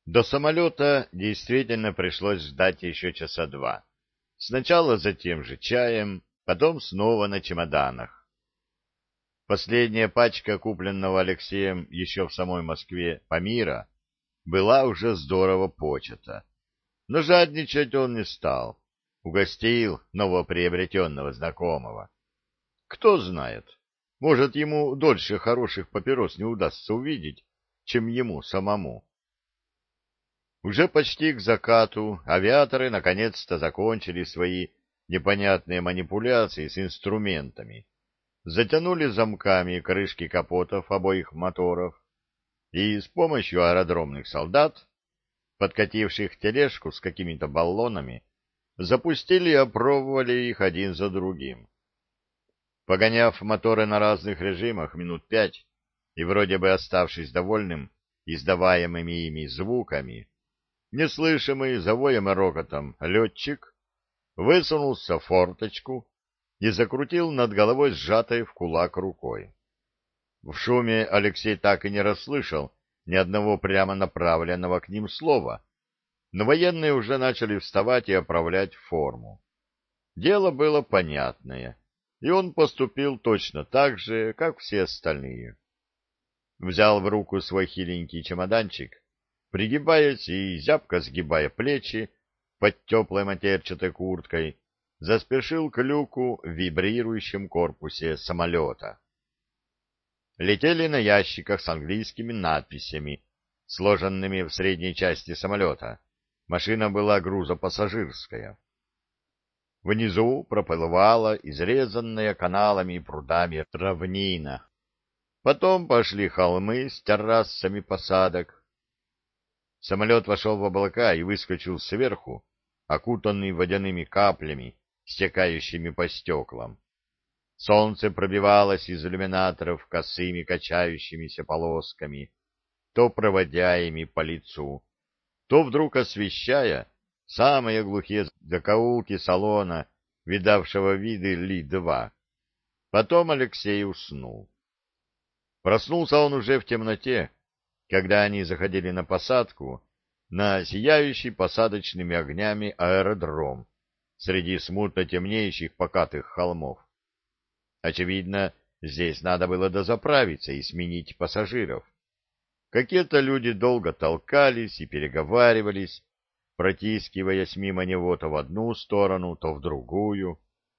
До самолета действительно пришлось ждать еще часа два. Сначала за тем же чаем, потом снова на чемоданах. Последняя пачка, купленного Алексеем еще в самой Москве Памира, была уже здорово почата. Но жадничать он не стал. Угостил новоприобретенного знакомого. Кто знает, может, ему дольше хороших папирос не удастся увидеть, чем ему самому. Уже почти к закату авиаторы наконец-то закончили свои непонятные манипуляции с инструментами, затянули замками крышки капотов обоих моторов и с помощью аэродромных солдат, подкативших тележку с какими-то баллонами, запустили и опробовали их один за другим. Погоняв моторы на разных режимах минут 5 и вроде бы оставшись довольным издаваемыми ими звуками, неслышимый за воем и рокотом летчик высунулся в форточку и закрутил над головой сжатой в кулак рукой. В шуме Алексей так и не расслышал ни одного прямо направленного к ним слова, но военные уже начали вставать и оправлять форму. Дело было понятное, и он поступил точно так же, как все остальные. Взял в руку свой хиленький чемоданчик, пригибаясь и зябко сгибая плечи под теплой матерчатой курткой, заспешил к люку в вибрирующем корпусе самолета. Летели на ящиках с английскими надписями, сложенными в средней части самолета. Машина была грузопассажирская. Внизу проплывала изрезанная каналами и прудами равнина. Потом пошли холмы с террасами посадок. Самолет вошел в облака и выскочил сверху, окутанный водяными каплями, стекающими по стеклам. Солнце пробивалось из иллюминаторов косыми качающимися полосками, то проводя ими по лицу, то вдруг освещая самые глухие закоулки салона, видавшего виды Ли-2. Потом Алексей уснул. Проснулся он уже в темноте, когда они заходили на посадку на сияющий посадочными огнями аэродром среди смутно темнеющих покатых холмов. Очевидно, здесь надо было дозаправиться и сменить пассажиров. Какие-то люди долго толкались и переговаривались, протискиваясь мимо него то в одну сторону, то в другую.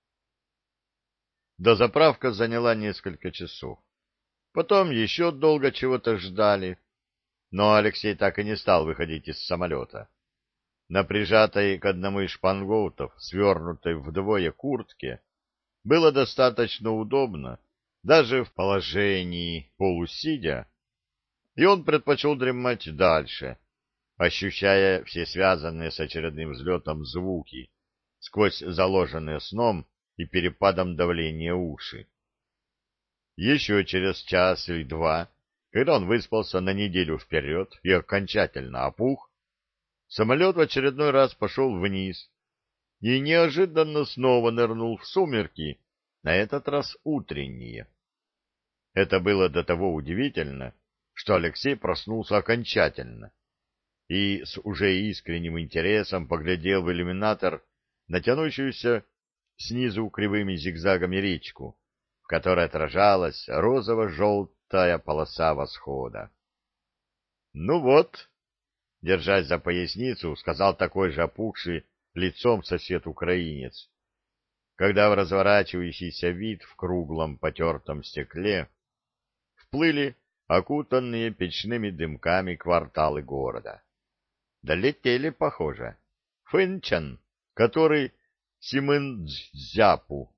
Дозаправка заняла несколько часов. Потом еще долго чего-то ждали, но Алексей так и не стал выходить из самолета. На прижатой к одному из шпангоутов, свернутой вдвое куртке, было достаточно удобно, даже в положении полусидя, и он предпочел дремать дальше, ощущая все связанные с очередным взлетом звуки сквозь заложенные сном и перепадом давления уши. Еще через час или два, когда он выспался на неделю вперед и окончательно опух, самолет в очередной раз пошел вниз и неожиданно снова нырнул в сумерки, на этот раз утренние. Это было до того удивительно, что Алексей проснулся окончательно и с уже искренним интересом поглядел в иллюминатор на тянущуюся снизу кривыми зигзагами речку, в которой отражалась розово-желтая полоса восхода. — Ну вот, — держась за поясницу, сказал такой же опухший лицом сосед-украинец, когда в разворачивающийся вид в круглом потертом стекле вплыли окутанные печными дымками кварталы города. Долетели, похоже. Фынчан, который Симындзяпу.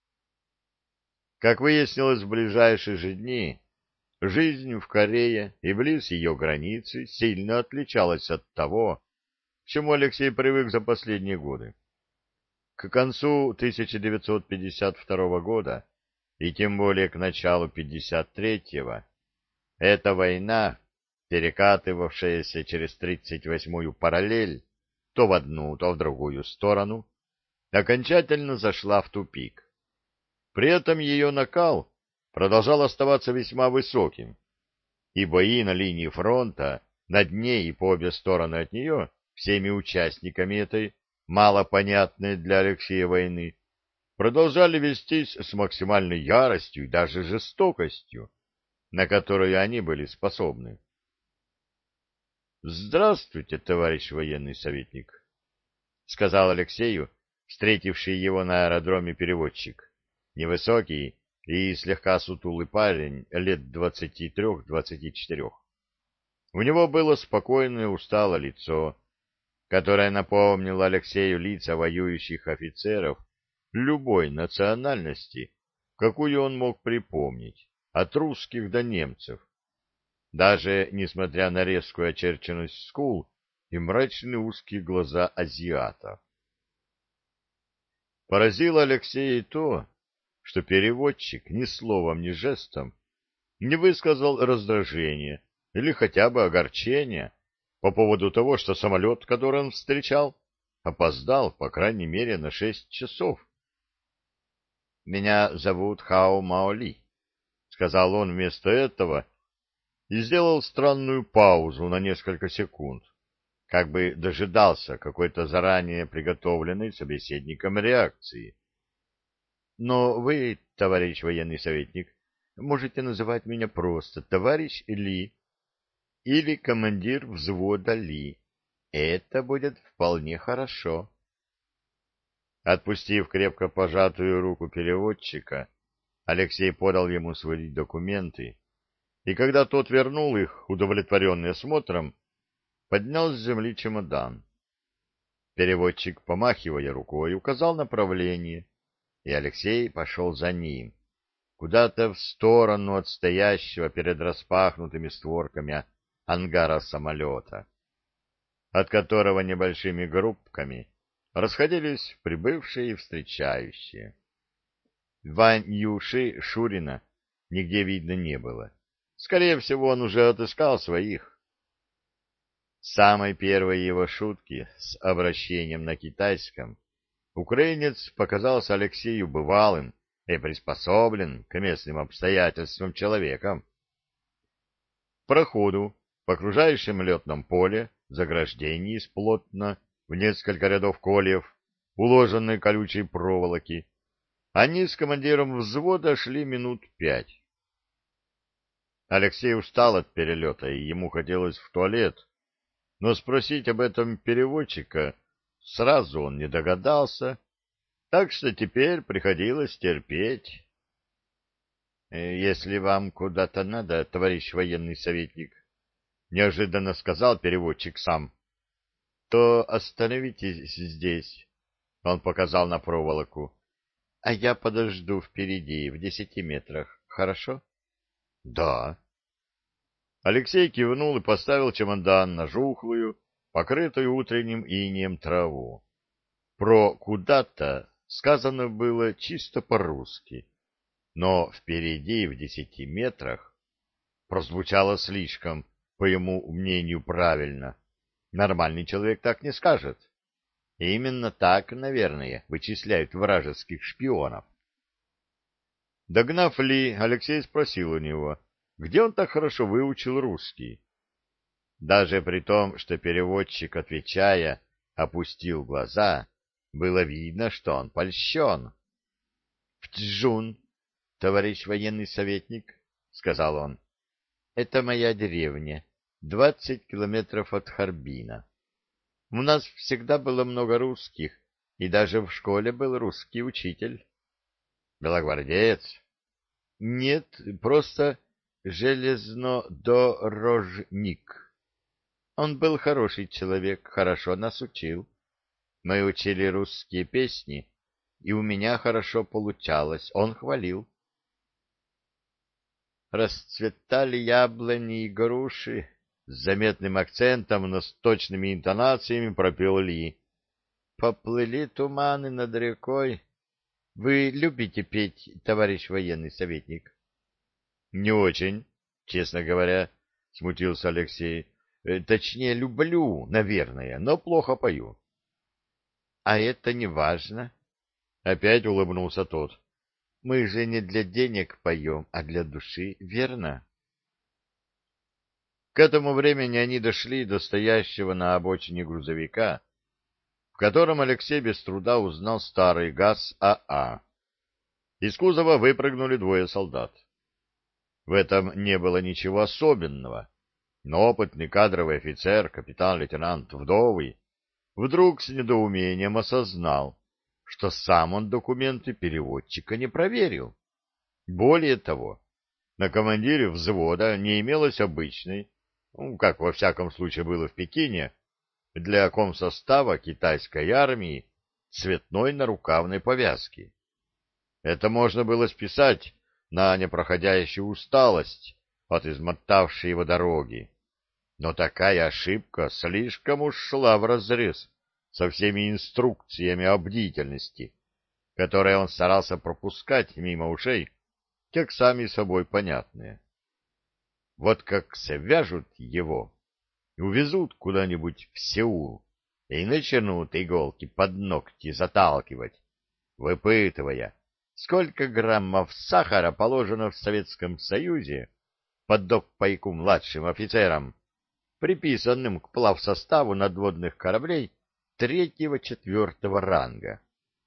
Как выяснилось в ближайшие же дни, жизнь в Корее и близ ее границы сильно отличалась от того, к чему Алексей привык за последние годы. К концу 1952 года, и тем более к началу 1953-го, эта война, перекатывавшаяся через 38-ю параллель, то в одну, то в другую сторону, окончательно зашла в тупик. При этом ее накал продолжал оставаться весьма высоким, и бои на линии фронта над ней и по обе стороны от нее, всеми участниками этой малопонятной для Алексея войны, продолжали вестись с максимальной яростью и даже жестокостью, на которую они были способны. «Здравствуйте, товарищ военный советник», — сказал Алексею, встретивший его на аэродроме переводчик, невысокий и слегка сутулый парень лет 23-24. У него было спокойное усталое лицо, которое напомнило Алексею лица воюющих офицеров любой национальности, какую он мог припомнить, от русских до немцев, даже несмотря на резкую очерченность скул и мрачные узкие глаза азиата. Поразило Алексея и то, что переводчик ни словом, ни жестом не высказал раздражения или хотя бы огорчения по поводу того, что самолет, который он встречал, опоздал, по крайней мере, на 6 часов. «Меня зовут Хао Маоли», — сказал он вместо этого и сделал странную паузу на несколько секунд, как бы дожидался какой-то заранее приготовленной собеседником реакции. «Но вы, товарищ военный советник, можете называть меня просто товарищ Ли или командир взвода Ли. Это будет вполне хорошо». Отпустив крепко пожатую руку переводчика, Алексей подал ему свои документы, и когда тот вернул их, удовлетворенный осмотром, поднял с земли чемодан. Переводчик, помахивая рукой, указал направление, и Алексей пошел за ним, куда-то в сторону от стоящего перед распахнутыми створками ангара самолета, от которого небольшими группками расходились прибывшие и встречающие. Вань Юши Шурина нигде видно не было. Скорее всего, он уже отыскал своих. С самой первой его шутки с обращением на китайском украинец показался Алексею бывалым и приспособленным к местным обстоятельствам человеком. К проходу по окружающем летном поле заграждений из плотно в несколько рядов кольев, уложенной колючей проволоки, они с командиром взвода шли минут 5. Алексей устал от перелета, и ему хотелось в туалет, но спросить об этом переводчика сразу он не догадался, так что теперь приходилось терпеть. «Если вам куда-то надо, товарищ военный советник», — неожиданно сказал переводчик сам, — «то остановитесь здесь», — он показал на проволоку, — «а я подожду впереди, в 10 метрах, хорошо?» «Да». Алексей кивнул и поставил чемодан на жухлую, покрытую утренним инеем траву. Про «куда-то» сказано было чисто по-русски, но впереди, в 10 метрах, прозвучало слишком, по его мнению, правильно. Нормальный человек так не скажет. И именно так, наверное, вычисляют вражеских шпионов. Догнав Ли, Алексей спросил у него, где он так хорошо выучил русский. Даже при том, что переводчик, отвечая, опустил глаза, было видно, что он польщен. — В Чжун, товарищ военный советник, — сказал он. — Это моя деревня, 20 километров от Харбина. У нас всегда было много русских, и даже в школе был русский учитель. — Белогвардеец? — Нет, просто железнодорожник. Он был хороший человек, хорошо нас учил. Мы учили русские песни, и у меня хорошо получалось, он хвалил. Расцветали яблони и груши, с заметным акцентом, но с точными интонациями пропел Ли. Поплыли туманы над рекой. Вы любите петь, товарищ военный советник? — Не очень, честно говоря, — смутился Алексей. — Точнее, люблю, наверное, но плохо пою. — А это не важно. Опять улыбнулся тот. — Мы же не для денег поем, а для души, верно? К этому времени они дошли до стоящего на обочине грузовика, в котором Алексей без труда узнал старый ГАЗ АА. Из кузова выпрыгнули двое солдат. В этом не было ничего особенного, но опытный кадровый офицер, капитан-лейтенант Вдовый, вдруг с недоумением осознал, что сам он документы переводчика не проверил. Более того, на командире взвода не имелось обычной, как во всяком случае было в Пекине, для комсостава китайской армии цветной нарукавной повязки. Это можно было списать на непроходящую усталость от измотавшей его дороги. Но такая ошибка слишком уж шла вразрез со всеми инструкциями о бдительности, которые он старался пропускать мимо ушей, как сами собой понятные. Вот как свяжут его и увезут куда-нибудь в Сеул и начнут иголки под ногти заталкивать, выпытывая, сколько граммов сахара положено в Советском Союзе под док-пайку младшим офицерам, приписанным к плавсоставу надводных кораблей 3-4 ранга.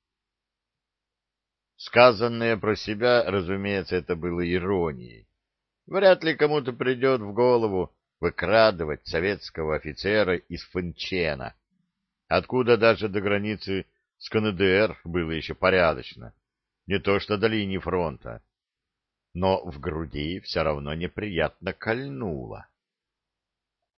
Сказанное про себя, разумеется, это было иронией. Вряд ли кому-то придет в голову выкрадывать советского офицера из Фэнчена, откуда даже до границы с КНДР было еще порядочно, не то что до линии фронта. Но в груди все равно неприятно кольнуло.